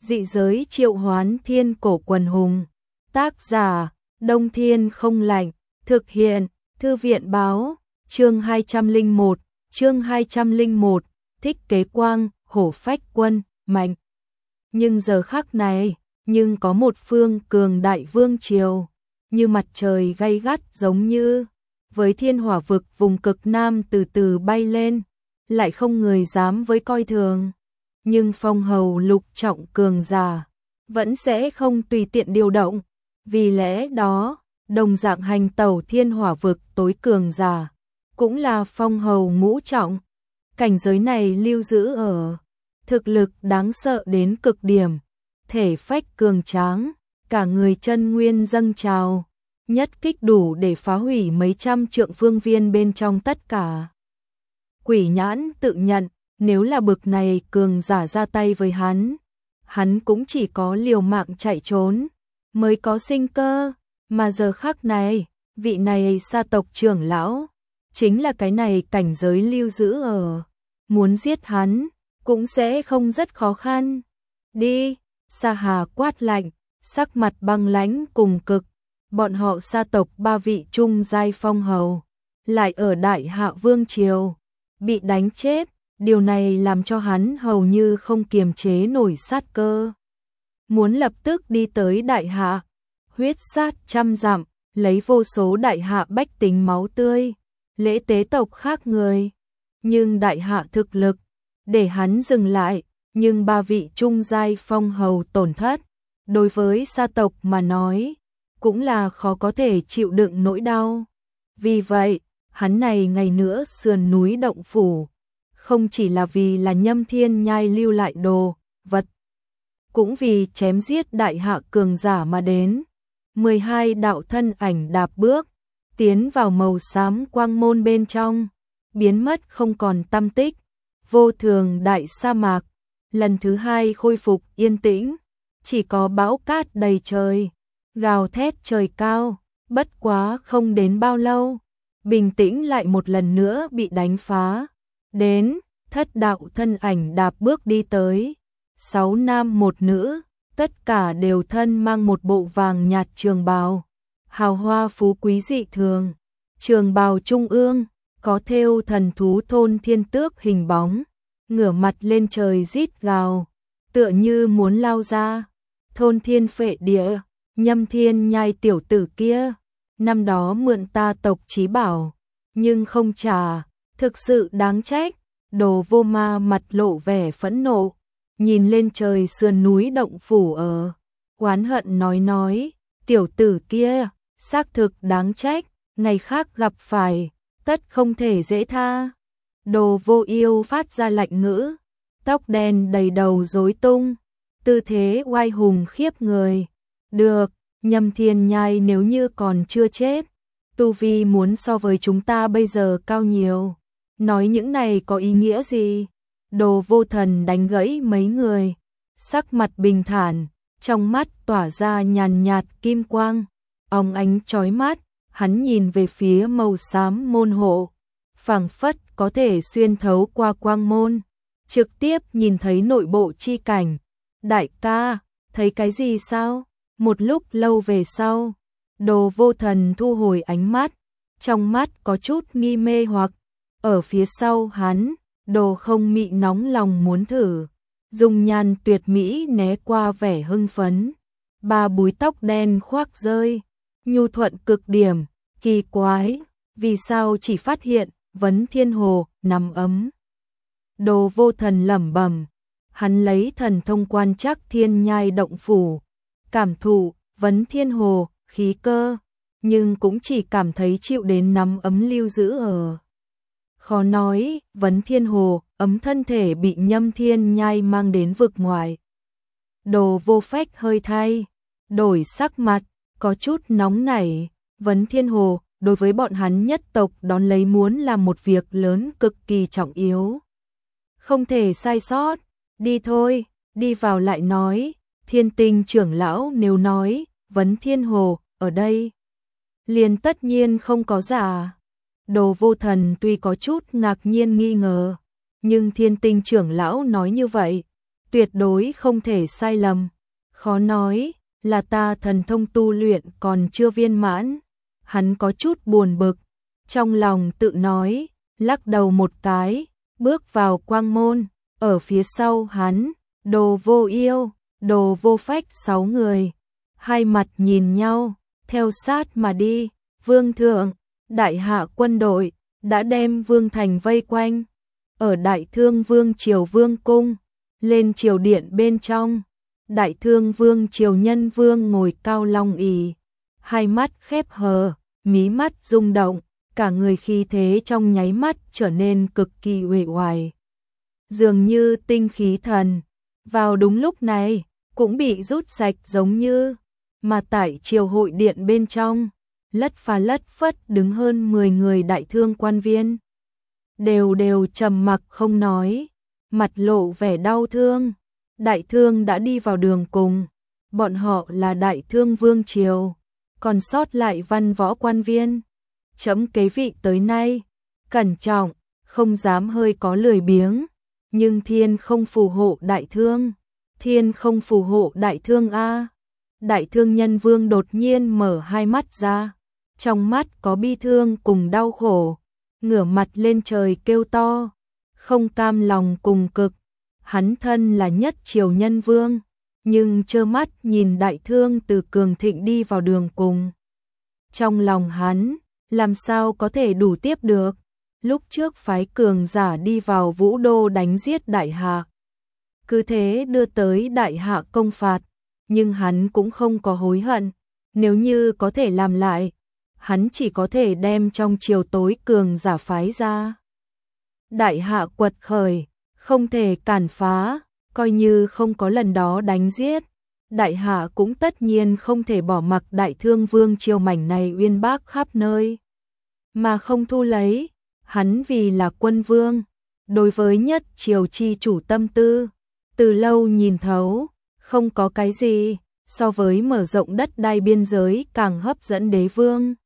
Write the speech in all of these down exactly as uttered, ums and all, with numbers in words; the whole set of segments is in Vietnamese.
Dị giới triệu hoán thiên cổ quần hùng. Tác giả, Đông Thiên không lạnh. Thực hiện, Thư viện báo. Chương hai trăm lẻ một, chương hai trăm lẻ một, Thích Kế Quang, hổ phách quân, mạnh. Nhưng giờ khắc này, nhưng có một phương cường đại vương triều, như mặt trời gay gắt giống như với thiên hỏa vực vùng cực nam từ từ bay lên, lại không người dám với coi thường. Nhưng phong hầu lục trọng cường giả vẫn sẽ không tùy tiện điều động, vì lẽ đó, đồng dạng hành tẩu thiên hỏa vực tối cường giả, cũng là phong hầu ngũ trọng. Cảnh giới này lưu giữ ở thực lực đáng sợ đến cực điểm, thể phách cường tráng, cả người chân nguyên dâng trào, nhất kích đủ để phá hủy mấy trăm trượng phương viên bên trong tất cả. Quỷ Nhãn tự nhận, nếu là bực này cường giả ra tay với hắn, hắn cũng chỉ có liều mạng chạy trốn, mới có sinh cơ, mà giờ khắc này, vị này sa tộc trưởng lão, chính là cái này cảnh giới lưu giữ ở, muốn giết hắn, cũng sẽ không rất khó khăn. Đi, Sa Hà quát lạnh, sắc mặt băng lãnh cùng cực, bọn họ sa tộc ba vị trung giai phong hầu, lại ở Đại Hạ Vương Triều, bị đánh chết, điều này làm cho hắn hầu như không kiềm chế nổi sát cơ. Muốn lập tức đi tới Đại Hạ, huyết sát trăm dặm, lấy vô số Đại Hạ bách tính máu tươi, lễ tế tộc khác người. Nhưng Đại Hạ thực lực, để hắn dừng lại, nhưng ba vị trung giai phong hầu tổn thất, đối với sa tộc mà nói, cũng là khó có thể chịu đựng nỗi đau. Vì vậy, hắn này ngày nữa sườn núi động phủ, không chỉ là vì là Nhâm Thiên Nhai lưu lại đồ, vật, cũng vì chém giết Đại Hạ cường giả mà đến. mười hai đạo thân ảnh đạp bước, tiến vào màu xám quang môn bên trong, biến mất không còn tăm tích. Vô thường đại sa mạc, lần thứ hai khôi phục yên tĩnh, chỉ có bão cát đầy trời, gào thét trời cao, bất quá không đến bao lâu, bình tĩnh lại một lần nữa bị đánh phá. Đến, thất đạo thân ảnh đạp bước đi tới, sáu nam một nữ, tất cả đều thân mang một bộ vàng nhạt trường bào, hào hoa phú quý dị thường, trường bào trung ương, có thêu thần thú thôn thiên tước hình bóng, ngửa mặt lên trời rít gào, tựa như muốn lao ra. Thôn thiên phệ địa, Nhâm Thiên Nhai tiểu tử kia, năm đó mượn ta tộc chí bảo, nhưng không trả, thực sự đáng trách. Đồ Vô Ma mặt lộ vẻ phẫn nộ, nhìn lên trời sườn núi động phủ ở, oán hận nói nói, tiểu tử kia, xác thực đáng trách, ngày khác gặp phải, tất không thể dễ tha. Đồ Vô Yêu phát ra lạnh ngữ, tóc đen đầy đầu rối tung, tư thế oai hùng khiếp người. Được, Nhâm Thiên Nhai nếu như còn chưa chết, tu vi muốn so với chúng ta bây giờ cao nhiều. Nói những này có ý nghĩa gì? Đồ Vô Thần đánh gãy mấy người, sắc mặt bình thản, trong mắt tỏa ra nhàn nhạt kim quang, óng ánh chói mắt, hắn nhìn về phía màu xám môn hộ, phảng phất có thể xuyên thấu qua quang môn, trực tiếp nhìn thấy nội bộ chi cảnh. Đại ca, thấy cái gì sao? Một lúc lâu về sau, Đồ Vô Thần thu hồi ánh mắt, trong mắt có chút nghi mê hoặc, ở phía sau hắn, Đồ Không Mị nóng lòng muốn thử, dung nhan tuyệt mỹ né qua vẻ hưng phấn, ba búi tóc đen khoác rơi, nhu thuận cực điểm, kỳ quái, vì sao chỉ phát hiện Vấn Thiên Hồ nằm ấm. Đồ Vô Thần lẩm bẩm, hắn lấy thần thông quan trắc thiên nhai động phủ, cảm thụ Vấn Thiên Hồ khí cơ, nhưng cũng chỉ cảm thấy chịu đến nắm ấm lưu giữ ở. Khó nói, Vấn Thiên Hồ ấm thân thể bị Nhâm Thiên Nhai mang đến vực ngoài. Đồ Vô Phách hơi thay, đổi sắc mặt, có chút nóng nảy. Vấn Thiên Hồ đối với bọn hắn nhất tộc đón lấy muốn làm một việc lớn cực kỳ trọng yếu, không thể sai sót. Đi thôi, đi vào lại nói. Thiên Tinh trưởng lão nếu nói Vấn Thiên Hồ ở đây, liền tất nhiên không có giả. Đồ Vô Thần tuy có chút ngạc nhiên nghi ngờ, nhưng Thiên Tinh trưởng lão nói như vậy, tuyệt đối không thể sai lầm. Khó nói, là ta thần thông tu luyện còn chưa viên mãn. Hắn có chút buồn bực, trong lòng tự nói, lắc đầu một cái, bước vào quang môn, ở phía sau hắn, Đồ Vô Yêu, Đồ Vô Phách sáu người, hai mặt nhìn nhau, theo sát mà đi. Vương thượng, đại hạ quân đội đã đem vương thành vây quanh. Ở Đại Thương Vương triều vương cung, lên triều điện bên trong, Đại Thương Vương triều nhân vương ngồi cao long ỷ, hai mắt khép hờ, mí mắt rung động, cả người khí thế trong nháy mắt trở nên cực kỳ uể oải, dường như tinh khí thần. Vào đúng lúc này, cũng bị rút sạch giống như, mà tại triều hội điện bên trong, lất phà lất phất đứng hơn mười người đại thương quan viên. Đều đều trầm mặc không nói, mặt lộ vẻ đau thương. Đại thương đã đi vào đường cùng, bọn họ là Đại Thương Vương triều, còn sót lại văn võ quan viên. Chấm kế vị tới nay, cẩn trọng, không dám hơi có lười biếng, nhưng thiên không phù hộ Đại Thương, thiên không phù hộ Đại Thương a. Đại Thương Nhân Vương đột nhiên mở hai mắt ra, trong mắt có bi thương cùng đau khổ, ngửa mặt lên trời kêu to, không cam lòng cùng cực. Hắn thân là nhất triều nhân vương, nhưng trơ mắt nhìn Đại Thương từ cường thịnh đi vào đường cùng. Trong lòng hắn, làm sao có thể đủ tiếp được, lúc trước phái cường giả đi vào Vũ Đô đánh giết Đại Hạ. Cứ thế đưa tới Đại Hạ công phạt, nhưng hắn cũng không có hối hận, nếu như có thể làm lại, hắn chỉ có thể đem trong triều tối cường giả phái ra. Đại Hạ quật khởi, không thể cản phá, coi như không có lần đó đánh giết, Đại Hạ cũng tất nhiên không thể bỏ mặc Đại Thương Vương triều mảnh này uyên bác khắp nơi, mà không thu lấy. Hắn vì là quân vương, đối với nhất triều chi chủ tâm tư, từ lâu nhìn thấu, không có cái gì so với mở rộng đất đai biên giới càng hấp dẫn đế vương.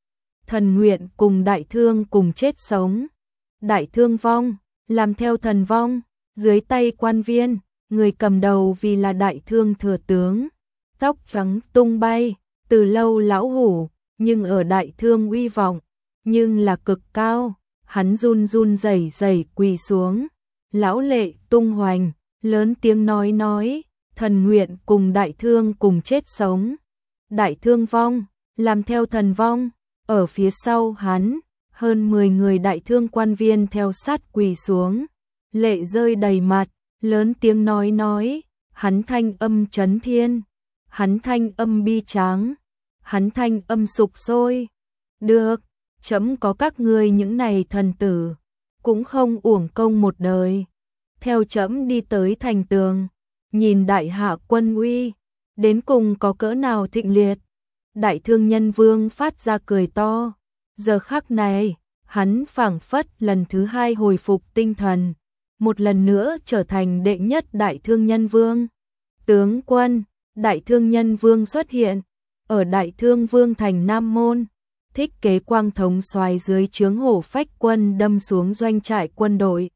Thần nguyện cùng Đại Thương cùng chết sống, Đại Thương vong, làm theo thần vong. Dưới tay quan viên, người cầm đầu vì là Đại Thương thừa tướng, tóc trắng tung bay, từ lâu lão hủ, nhưng ở Đại Thương uy vọng, nhưng là cực cao. Hắn run run rẩy rẩy quỳ xuống, lão lệ tung hoành, lớn tiếng nói nói, thần nguyện cùng Đại Thương cùng chết sống. Đại Thương vong, làm theo thần vong. Ở phía sau hắn, hơn mười người Đại Thương quan viên theo sát quỳ xuống, lệ rơi đầy mặt, lớn tiếng nói nói, hắn thanh âm chấn thiên, hắn thanh âm bi tráng, hắn thanh âm sục sôi. Được, chấm có các ngươi những này thần tử, cũng không uổng công một đời. Theo chấm đi tới thành tường, nhìn Đại Hạ quân uy, đến cùng có cỡ nào thịnh liệt. Đại Thương Nhân Vương phát ra cười to, giờ khắc này, hắn phảng phất lần thứ hai hồi phục tinh thần, một lần nữa trở thành đệ nhất Đại Thương Nhân Vương. Tướng quân, Đại Thương Nhân Vương xuất hiện, ở Đại Thương Vương thành Nam Môn, Thích Kế Quang thống soái dưới trướng Hổ Phách quân đâm xuống doanh trại quân đội,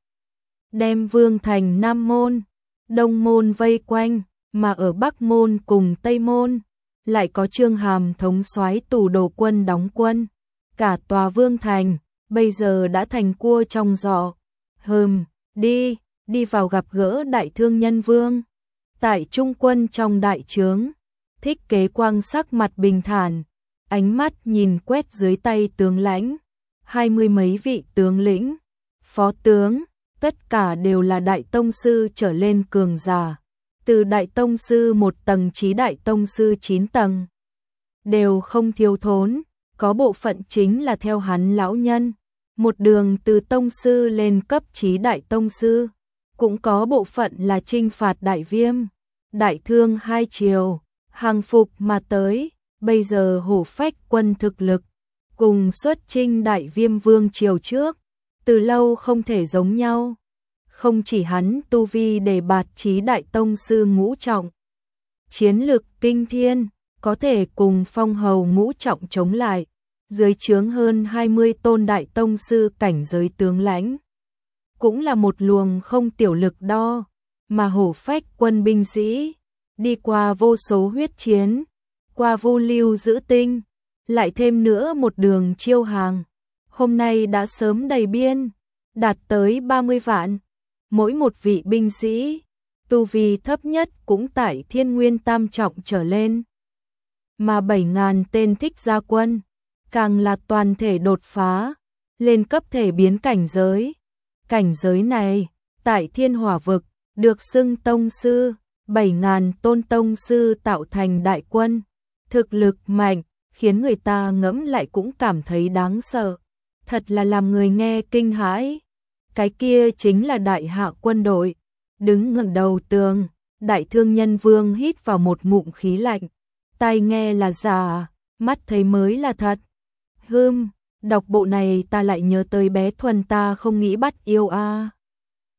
đem Vương thành Nam Môn, Đông Môn vây quanh, mà ở Bắc Môn cùng Tây Môn, lại có Trương Hàm thống soái tù đồ quân đóng quân. Cả tòa Vương thành, bây giờ đã thành cua trong giỏ. Hừm, đi, đi vào gặp gỡ Đại Thương Nhân Vương. Tại trung quân trong đại trướng, Thích Kế Quang sắc mặt bình thản, ánh mắt nhìn quét dưới tay tướng lãnh, hai mươi mấy vị tướng lĩnh, phó tướng, tất cả đều là đại tông sư trở lên cường giả, từ đại tông sư một tầng chí đại tông sư chín tầng, đều không thiếu thốn, có bộ phận chính là theo hắn lão nhân, một đường từ tông sư lên cấp chí đại tông sư, cũng có bộ phận là chinh phạt Đại Viêm, Đại Thương hai triều, hàng phục mà tới. Bây giờ Hổ Phách quân thực lực, cùng xuất chinh Đại Viêm Vương triều trước, từ lâu không thể giống nhau. Không chỉ hắn tu vi đề bạt chí đại tông sư ngũ trọng, chiến lực kinh thiên, có thể cùng phong hầu ngũ trọng chống lại, dưới trướng hơn hai mươi tôn đại tông sư cảnh giới tướng lãnh. Cũng là một luồng không tiểu lực đo, mà hổ phách quân binh sĩ, đi qua vô số huyết chiến, qua vô lưu giữ tinh, lại thêm nữa một đường chiêu hàng, hôm nay đã sớm đầy biên, đạt tới ba mươi vạn, mỗi một vị binh sĩ, tu vi thấp nhất cũng tại thiên nguyên tam trọng trở lên. Mà bảy ngàn tên thích gia quân, càng là toàn thể đột phá, lên cấp thể biến cảnh giới. Cảnh giới này, tại thiên hỏa vực, được xưng tông sư, bảy ngàn tôn tông sư tạo thành đại quân, thực lực mạnh, khiến người ta ngẫm lại cũng cảm thấy đáng sợ, thật là làm người nghe kinh hãi. Cái kia chính là đại hạ quân đội, đứng ngẩng đầu tường, đại thương nhân vương hít vào một ngụm khí lạnh, tai nghe là giả, mắt thấy mới là thật. Hừm, đọc bộ này ta lại nhớ tới bé Thuần ta không nghĩ bắt yêu a. À.